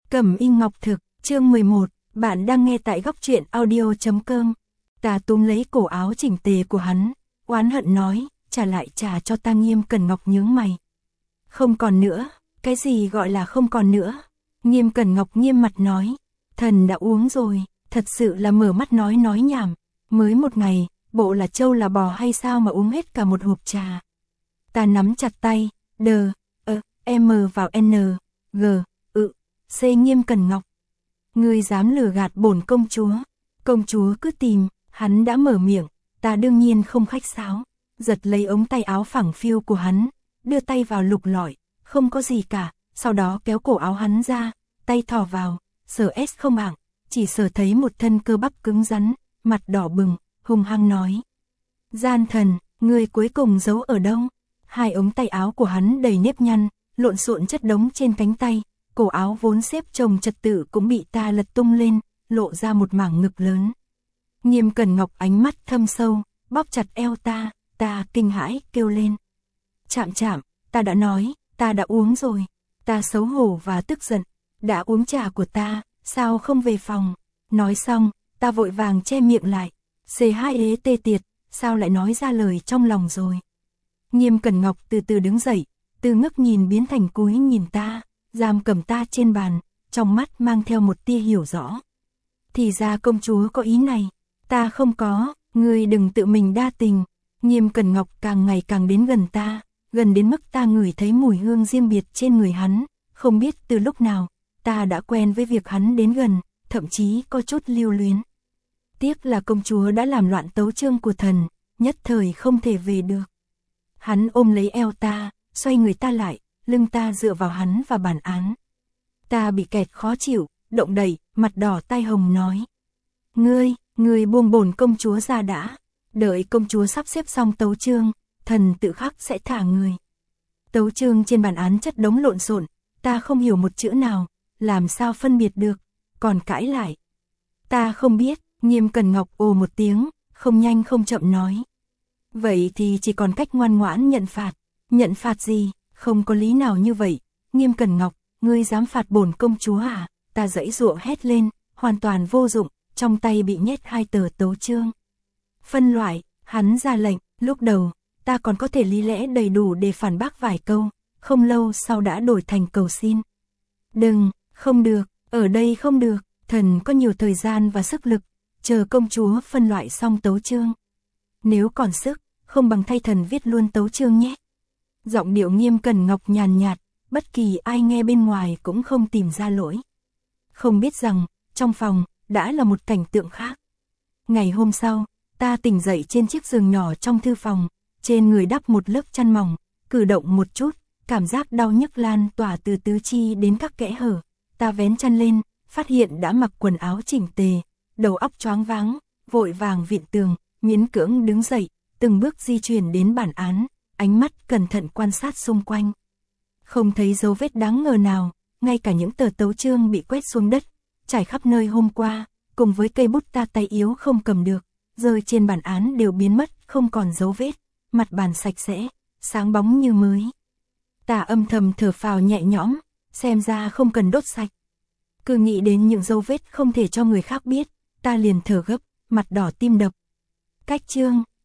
Cẩm Y Ngọc Thực, chương 11, bạn đang nghe tại góc truyện audio.com. Ta túm lấy cổ áo chỉnh tề của hắn, oán hận nói, trả lại trả cho ta. Nghiêm Cẩn Ngọc nhướng mày. Không còn nữa, cái gì gọi là không còn nữa? Nghiêm Cẩn Ngọc nghiêm mặt nói, thần đã uống rồi, thật sự là mở mắt nói nhảm, mới một ngày, bộ là trâu là bò hay sao mà uống hết cả một hộp trà. Ta nắm chặt tay, M vào N, G, C. Nghiêm Cẩn Ngọc. Ngươi dám lừa gạt bổn công chúa. Công chúa cứ tìm, hắn đã mở miệng, ta đương nhiên không khách sáo, giật lấy ống tay áo phẳng phiu của hắn, đưa tay vào lục lọi, không có gì cả, sau đó kéo cổ áo hắn ra, tay thò vào, sờ không ảng, chỉ sờ thấy một thân cơ bắp cứng rắn, mặt đỏ bừng, hung hăng nói. Gian thần, ngươi cuối cùng giấu ở đâu? Hai ống tay áo của hắn đầy nếp nhăn, lộn xộn chất đống trên cánh tay, cổ áo vốn xếp chồng trật tự cũng bị ta lật tung lên, lộ ra một mảng ngực lớn. Nghiêm Cẩn Ngọc ánh mắt thâm sâu, bóp chặt eo ta kinh hãi kêu lên. Chạm, ta đã nói, ta đã uống rồi. Ta xấu hổ và tức giận, đã uống trà của ta, sao không về phòng? Nói xong, ta vội vàng che miệng lại. C2 tê tiệt, sao lại nói ra lời trong lòng rồi? Nghiêm Cẩn Ngọc từ từ đứng dậy, từ ngước nhìn biến thành cúi nhìn ta, giam cầm ta trên bàn, trong mắt mang theo một tia hiểu rõ. Thì ra công chúa có ý này, ta không có, ngươi đừng tự mình đa tình. Nghiêm Cẩn Ngọc càng ngày càng đến gần ta, gần đến mức ta ngửi thấy mùi hương riêng biệt trên người hắn, không biết từ lúc nào, ta đã quen với việc hắn đến gần, thậm chí có chút lưu luyến. Tiếc là công chúa đã làm loạn tấu chương của thần, nhất thời không thể về được. Hắn ôm lấy eo ta, xoay người ta lại, lưng ta dựa vào hắn và bản án. Ta bị kẹt khó chịu, động đậy, mặt đỏ tai hồng nói. Ngươi buông bổn công chúa ra đã, đợi công chúa sắp xếp xong tấu chương, thần tự khắc sẽ thả người. Tấu chương trên bản án chất đống lộn xộn, ta không hiểu một chữ nào, làm sao phân biệt được, còn cãi lại. Ta không biết, Nghiêm Cẩn Ngọc ồ một tiếng, không nhanh không chậm nói. Vậy thì chỉ còn cách ngoan ngoãn nhận phạt. Nhận phạt gì? Không có lý nào như vậy. Nghiêm Cẩn Ngọc, ngươi dám phạt bổn công chúa à? Ta giãy giụa hét lên, hoàn toàn vô dụng, trong tay bị nhét hai tờ tấu chương. Phân loại, hắn ra lệnh, lúc đầu, ta còn có thể lý lẽ đầy đủ để phản bác vài câu, không lâu sau đã đổi thành cầu xin. Đừng, không được, ở đây không được, thần có nhiều thời gian và sức lực, chờ công chúa phân loại xong tấu chương. Nếu còn sức, không bằng thay thần viết luôn tấu chương nhé. Giọng điệu Nghiêm Cẩn Ngọc nhàn nhạt, bất kỳ ai nghe bên ngoài cũng không tìm ra lỗi. Không biết rằng, trong phòng, đã là một cảnh tượng khác. Ngày hôm sau, ta tỉnh dậy trên chiếc giường nhỏ trong thư phòng, trên người đắp một lớp chăn mỏng, cử động một chút, cảm giác đau nhức lan tỏa từ tứ chi đến các kẽ hở. Ta vén chăn lên, phát hiện đã mặc quần áo chỉnh tề, đầu óc choáng váng, vội vàng viện tường, miễn cưỡng đứng dậy, từng bước di chuyển đến bản án, ánh mắt cẩn thận quan sát xung quanh. Không thấy dấu vết đáng ngờ nào, ngay cả những tờ tấu chương bị quét xuống đất, trải khắp nơi hôm qua, cùng với cây bút ta tay yếu không cầm được, rơi trên bản án đều biến mất, không còn dấu vết, mặt bàn sạch sẽ, sáng bóng như mới. Ta âm thầm thở phào nhẹ nhõm, xem ra không cần đốt sạch. Cứ nghĩ đến những dấu vết không thể cho người khác biết, ta liền thở gấp, mặt đỏ tim đập. Cách chương,